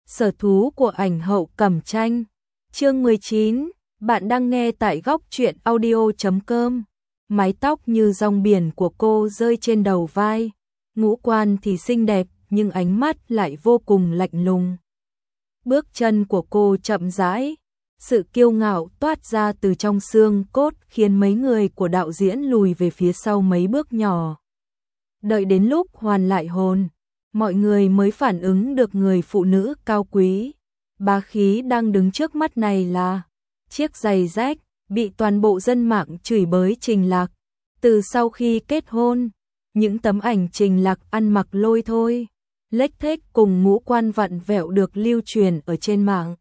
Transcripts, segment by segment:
Sở thú của ảnh hậu Cẩm Tranh. Chương 19, bạn đang nghe tại góc truyện audio.com. Mái tóc như dòng biển của cô rơi trên đầu vai, ngũ quan thì xinh đẹp nhưng ánh mắt lại vô cùng lạnh lùng. Bước chân của cô chậm rãi, sự kiêu ngạo toát ra từ trong xương cốt khiến mấy người của đạo diễn lùi về phía sau mấy bước nhỏ. Đợi đến lúc hoàn lại hồn, mọi người mới phản ứng được người phụ nữ cao quý, bá khí đang đứng trước mắt này là chiếc giày rách, bị toàn bộ dân mạng chửi bới Trình Lạc. Từ sau khi kết hôn, những tấm ảnh Trình Lạc ăn mặc lôi thôi, lếch thếch cùng ngũ quan vặn vẹo được lưu truyền ở trên mạng.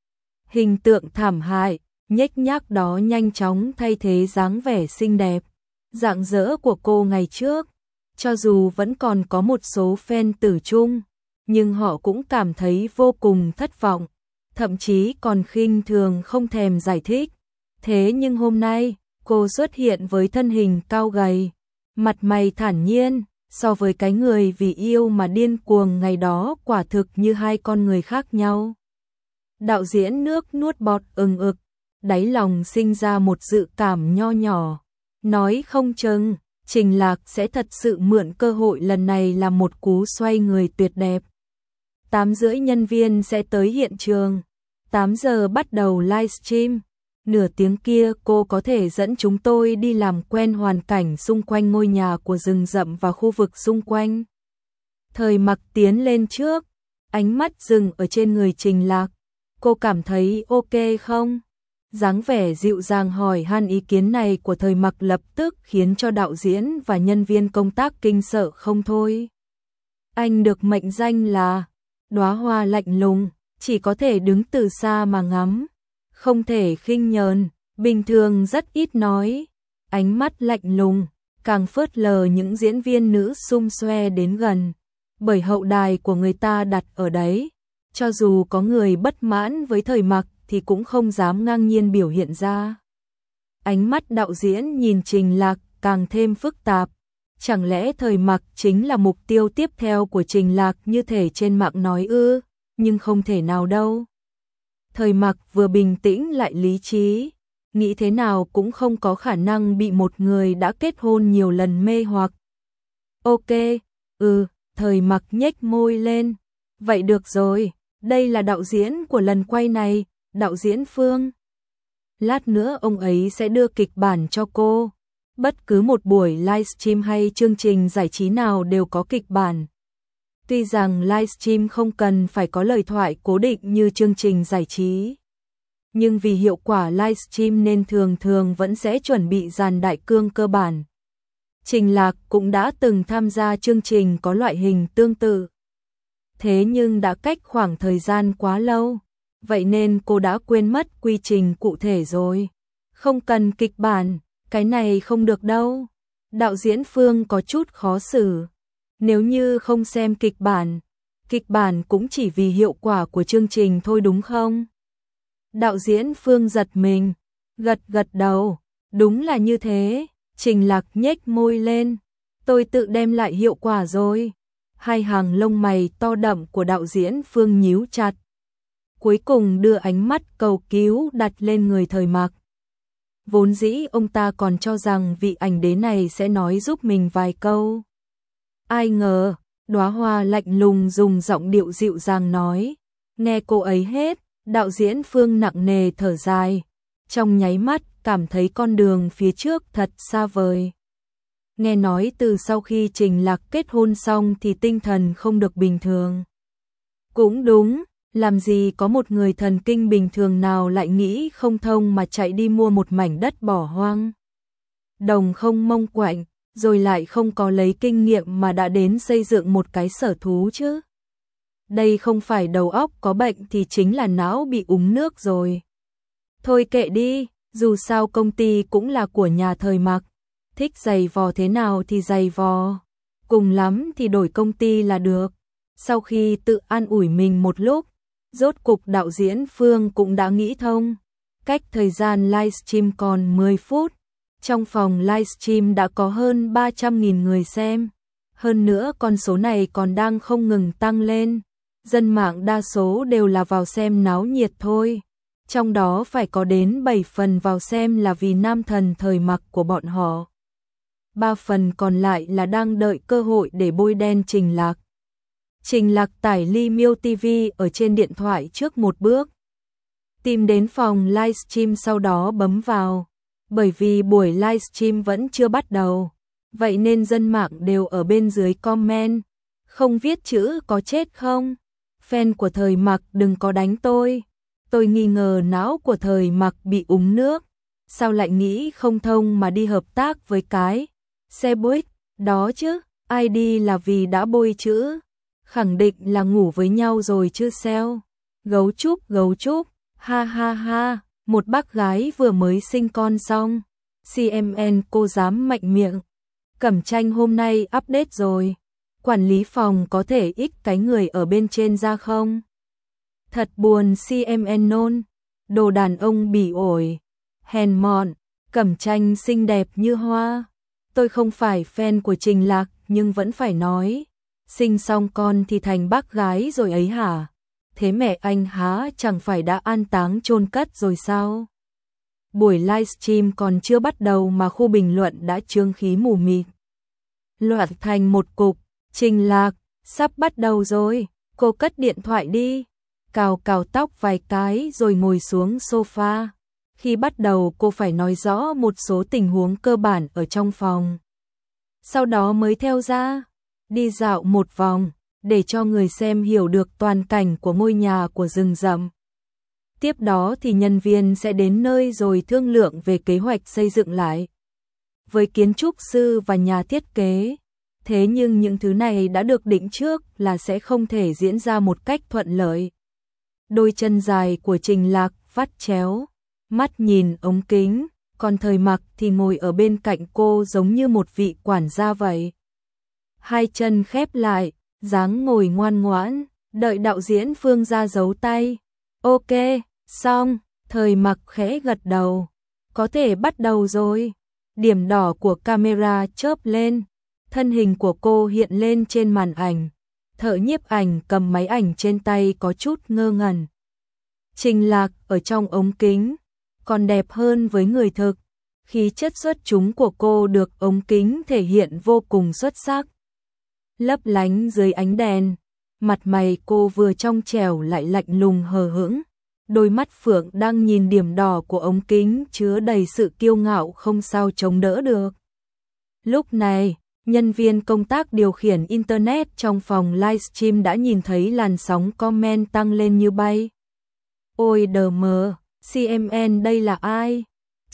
Hình tượng thảm hại, nhếch nhác đó nhanh chóng thay thế dáng vẻ xinh đẹp, rạng rỡ của cô ngày trước. Cho dù vẫn còn có một số fan tử chung, nhưng họ cũng cảm thấy vô cùng thất vọng, thậm chí còn khinh thường không thèm giải thích. Thế nhưng hôm nay, cô xuất hiện với thân hình cao gầy, mặt mày thản nhiên, so với cái người vì yêu mà điên cuồng ngày đó quả thực như hai con người khác nhau. Đạo diễn nước nuốt bọt ừng ực, đáy lòng sinh ra một dự cảm nho nhỏ, nói không chừng Trình Lạc sẽ thật sự mượn cơ hội lần này làm một cú xoay người tuyệt đẹp. 8:30 nhân viên sẽ tới hiện trường, 8 giờ bắt đầu livestream. Nửa tiếng kia cô có thể dẫn chúng tôi đi làm quen hoàn cảnh xung quanh ngôi nhà của rừng rậm và khu vực xung quanh. Thời Mặc tiến lên trước, ánh mắt dừng ở trên người Trình Lạc. Cô cảm thấy ok không? Dáng vẻ dịu dàng hỏi han ý kiến này của Thời Mặc lập tức khiến cho đạo diễn và nhân viên công tác kinh sợ không thôi. Anh được mệnh danh là đóa hoa lạnh lùng, chỉ có thể đứng từ xa mà ngắm, không thể khinh nhờn, bình thường rất ít nói, ánh mắt lạnh lùng, càng phớt lờ những diễn viên nữ xum xoe đến gần, bởi hậu đài của người ta đặt ở đấy, cho dù có người bất mãn với Thời Mặc thì cũng không dám ngang nhiên biểu hiện ra. Ánh mắt đạo diễn nhìn Trình Lạc càng thêm phức tạp, chẳng lẽ Thời Mặc chính là mục tiêu tiếp theo của Trình Lạc như thể trên mạng nói ư, nhưng không thể nào đâu. Thời Mặc vừa bình tĩnh lại lý trí, nghĩ thế nào cũng không có khả năng bị một người đã kết hôn nhiều lần mê hoặc. Ok, Thời Mặc nhếch môi lên, vậy được rồi, đây là đạo diễn của lần quay này, đạo diễn Phương. Lát nữa ông ấy sẽ đưa kịch bản cho cô. Bất cứ một buổi livestream hay chương trình giải trí nào đều có kịch bản. Tuy rằng livestream không cần phải có lời thoại cố định như chương trình giải trí, nhưng vì hiệu quả livestream nên thường thường vẫn sẽ chuẩn bị dàn đại cương cơ bản. Trình Lạc cũng đã từng tham gia chương trình có loại hình tương tự. Thế nhưng đã cách khoảng thời gian quá lâu, vậy nên cô đã quên mất quy trình cụ thể rồi. Không cần kịch bản, cái này không được đâu. Đạo diễn Phương có chút khó xử. Nếu như không xem kịch bản cũng chỉ vì hiệu quả của chương trình thôi đúng không? Đạo diễn Phương giật mình, gật đầu, đúng là như thế. Trình Lạc nhếch môi lên, tôi tự đem lại hiệu quả rồi. Hai hàng lông mày to đậm của đạo diễn Phương nhíu chặt. Cuối cùng đưa ánh mắt cầu cứu đặt lên người Thời Mặc. Vốn dĩ ông ta còn cho rằng vị ảnh đế này sẽ nói giúp mình vài câu. Ai ngờ, đóa hoa lạnh lùng dùng giọng điệu dịu dàng nói. Nghe cô ấy hết, đạo diễn Phương nặng nề thở dài. Trong nháy mắt cảm thấy con đường phía trước thật xa vời. Nghe nói từ sau khi Trình Lạc kết hôn xong thì tinh thần không được bình thường. Cũng đúng, làm gì có một người thần kinh bình thường nào lại nghĩ không thông mà chạy đi mua một mảnh đất bỏ hoang. Đồng không mông quạnh, rồi lại không có lấy kinh nghiệm mà đã đến xây dựng một cái sở thú chứ. Đây không phải đầu óc có bệnh thì chính là não bị úng nước rồi. Thôi kệ đi, dù sao công ty cũng là của nhà Thời Mặc. Thích giày vò thế nào thì giày vò, cùng lắm thì đổi công ty là được. Sau khi tự an ủi mình một lúc, rốt cục đạo diễn Phương cũng đã nghĩ thông. Cách thời gian livestream còn 10 phút, trong phòng livestream đã có hơn 300.000 người xem. Hơn nữa con số này còn đang không ngừng tăng lên. Dân mạng đa số đều là vào xem náo nhiệt thôi. Trong đó phải có đến 7 phần vào xem là vì nam thần thời mặc của bọn họ. 3 phần còn lại là đang đợi cơ hội để bôi đen Trình Lạc. Trình Lạc tải Ly Miêu TV ở trên điện thoại trước một bước. Tìm đến phòng livestream sau đó bấm vào. Bởi vì buổi livestream vẫn chưa bắt đầu. Vậy nên dân mạng đều ở bên dưới comment. Không viết chữ có chết không? Fan của thời mặc đừng có đánh tôi. Tôi nghi ngờ não của thời mặc bị úng nước. Sao lại nghĩ không thông mà đi hợp tác với cái xe buýt đó chứ? Ai đi là vì đã bôi chữ. Khẳng định là ngủ với nhau rồi chứ sao? Gấu trúc, ha ha ha. Một bác gái vừa mới sinh con xong. CMN cô dám mạnh miệng. Cẩm Tranh hôm nay update rồi. Quản lý phòng có thể ích cái người ở bên trên ra không? Thật buồn CMN nôn. Đồ đàn ông bỉ ổi. Hèn mọn. Cẩm Tranh xinh đẹp như hoa. Tôi không phải fan của Trình Lạc nhưng vẫn phải nói. Sinh xong con thì thành bác gái rồi ấy hả? Thế mẹ anh há chẳng phải đã an táng chôn cất rồi sao? Buổi livestream còn chưa bắt đầu mà khu bình luận đã chướng khí mù mịt. Loạn thành một cục. Trình Lạc, sắp bắt đầu rồi, cô cất điện thoại đi. Cào cào tóc vài cái rồi ngồi xuống sofa. Khi bắt đầu cô phải nói rõ một số tình huống cơ bản ở trong phòng. Sau đó mới theo ra, đi dạo một vòng, để cho người xem hiểu được toàn cảnh của ngôi nhà của rừng rậm. Tiếp đó thì nhân viên sẽ đến nơi rồi thương lượng về kế hoạch xây dựng lại. Với kiến trúc sư và nhà thiết kế. Thế nhưng những thứ này đã được định trước là sẽ không thể diễn ra một cách thuận lợi. Đôi chân dài của Trình Lạc vắt chéo, mắt nhìn ống kính, còn thời mặc thì ngồi ở bên cạnh cô giống như một vị quản gia vậy. Hai chân khép lại, dáng ngồi ngoan ngoãn, đợi đạo diễn Phương ra giấu tay. Ok, xong, thời mặc khẽ gật đầu. Có thể bắt đầu rồi. Điểm đỏ của camera chớp lên. Thân hình của cô hiện lên trên màn ảnh. Thợ nhiếp ảnh cầm máy ảnh trên tay có chút ngơ ngẩn. Trình Lạc ở trong ống kính còn đẹp hơn với người thực. Khí chất xuất chúng của cô được ống kính thể hiện vô cùng xuất sắc. Lấp lánh dưới ánh đèn. Mặt mày cô vừa trong trẻo lại lạnh lùng hờ hững. Đôi mắt phượng đang nhìn điểm đỏ của ống kính chứa đầy sự kiêu ngạo không sao chống đỡ được. Lúc này, nhân viên công tác điều khiển Internet trong phòng livestream đã nhìn thấy làn sóng comment tăng lên như bay. Ôi đờ mờ, CMN đây là ai?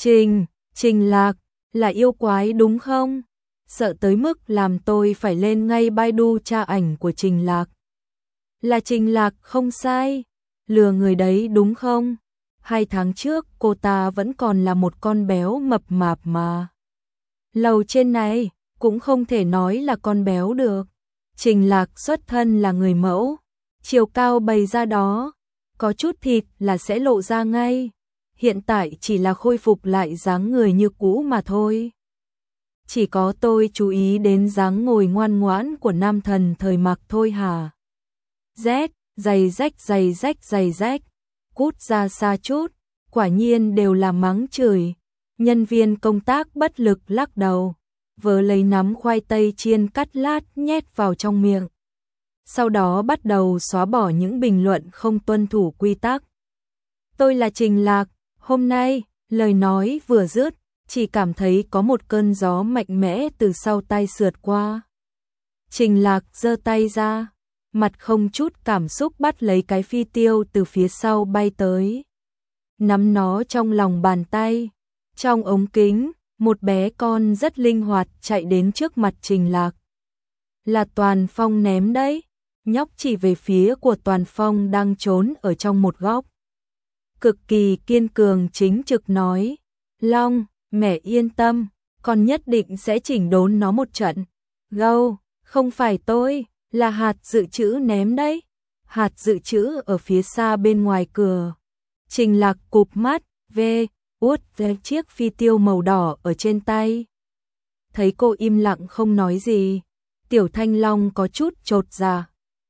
Trình Lạc, là yêu quái đúng không? Sợ tới mức làm tôi phải lên ngay Baidu tra ảnh của Trình Lạc. Là Trình Lạc không sai, lừa người đấy đúng không? 2 tháng trước cô ta vẫn còn là một con béo mập mạp mà. Lầu trên này cũng không thể nói là con béo được. Trình Lạc xuất thân là người mẫu, chiều cao bày ra đó, có chút thịt là sẽ lộ ra ngay. Hiện tại chỉ là khôi phục lại dáng người như cũ mà thôi. Chỉ có tôi chú ý đến dáng ngồi ngoan ngoãn của nam thần thời mặc thôi hả? Giày rách, cút ra xa chút, quả nhiên đều là mắng chửi. Nhân viên công tác bất lực lắc đầu, vớ lấy nắm khoai tây chiên cắt lát nhét vào trong miệng. Sau đó bắt đầu xóa bỏ những bình luận không tuân thủ quy tắc. Tôi là Trình Lạc, hôm nay, lời nói vừa dứt, chỉ cảm thấy có một cơn gió mạnh mẽ từ sau tay sượt qua. Trình Lạc giơ tay ra, mặt không chút cảm xúc bắt lấy cái phi tiêu từ phía sau bay tới. Nắm nó trong lòng bàn tay, trong ống kính, một bé con rất linh hoạt chạy đến trước mặt Trình Lạc. Là Toàn Phong ném đấy, nhóc chỉ về phía của Toàn Phong đang trốn ở trong một góc. Cực kỳ kiên cường chính trực nói, Long, mẹ yên tâm, con nhất định sẽ chỉnh đốn nó một trận. Gâu, không phải tôi, là hạt dự trữ ném đấy. Hạt dự trữ ở phía xa bên ngoài cửa. Trình Lạc cụp mắt, út chiếc phi tiêu màu đỏ ở trên tay. Thấy cô im lặng không nói gì, Tiểu Thanh Long có chút chột dạ.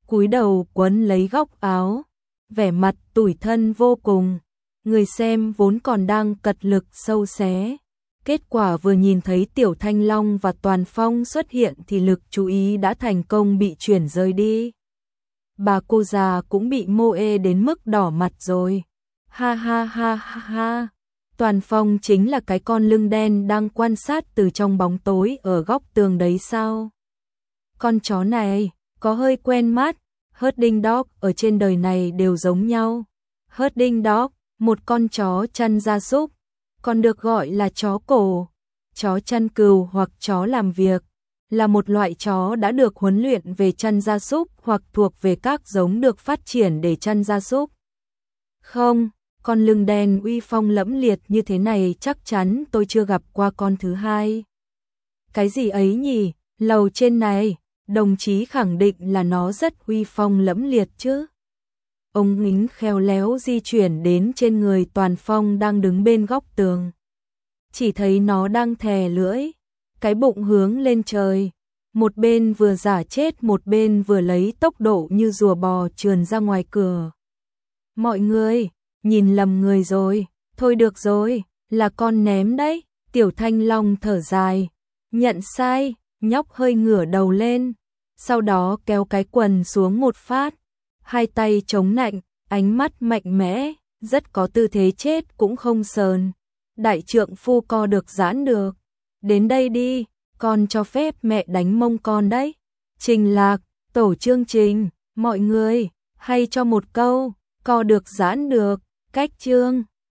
cúi đầu quấn lấy góc áo, vẻ mặt tủi thân vô cùng. Người xem vốn còn đang cật lực sâu xé. Kết quả vừa nhìn thấy Tiểu Thanh Long và Toàn Phong xuất hiện thì lực chú ý đã thành công bị chuyển rời đi. Bà cô già cũng bị mô ê đến mức đỏ mặt rồi. Ha ha ha ha ha. Toàn Phong chính là cái con lưng đen đang quan sát từ trong bóng tối ở góc tường đấy sao? Con chó này có hơi quen mắt. Herding dog ở trên đời này đều giống nhau. Herding dog, một con chó chăn gia súc, còn được gọi là chó cổ, chó chăn cừu hoặc chó làm việc, là một loại chó đã được huấn luyện về chăn gia súc hoặc thuộc về các giống được phát triển để chăn gia súc. Không, con lưng đen uy phong lẫm liệt như thế này chắc chắn tôi chưa gặp qua con thứ hai. Cái gì ấy nhỉ? Lầu trên này, đồng chí khẳng định là nó rất uy phong lẫm liệt chứ. Ông Ngính khéo léo di chuyển đến trên người Toàn Phong đang đứng bên góc tường. Chỉ thấy nó đang thè lưỡi, cái bụng hướng lên trời, một bên vừa giả chết một bên vừa lấy tốc độ như rùa bò trườn ra ngoài cửa. Mọi người, nhìn lầm người rồi, thôi được rồi, là con ném đấy. Tiểu Thanh Long thở dài, nhận sai, nhóc hơi ngửa đầu lên, sau đó kéo cái quần xuống một phát, hai tay chống nạnh, ánh mắt mạnh mẽ, rất có tư thế chết cũng không sờn. Đại trượng phu co được giãn được. Đến đây đi, con cho phép mẹ đánh mông con đấy. Trình Lạc, tổ chương trình, mọi người, hay cho một câu, co được giãn được, cách chương.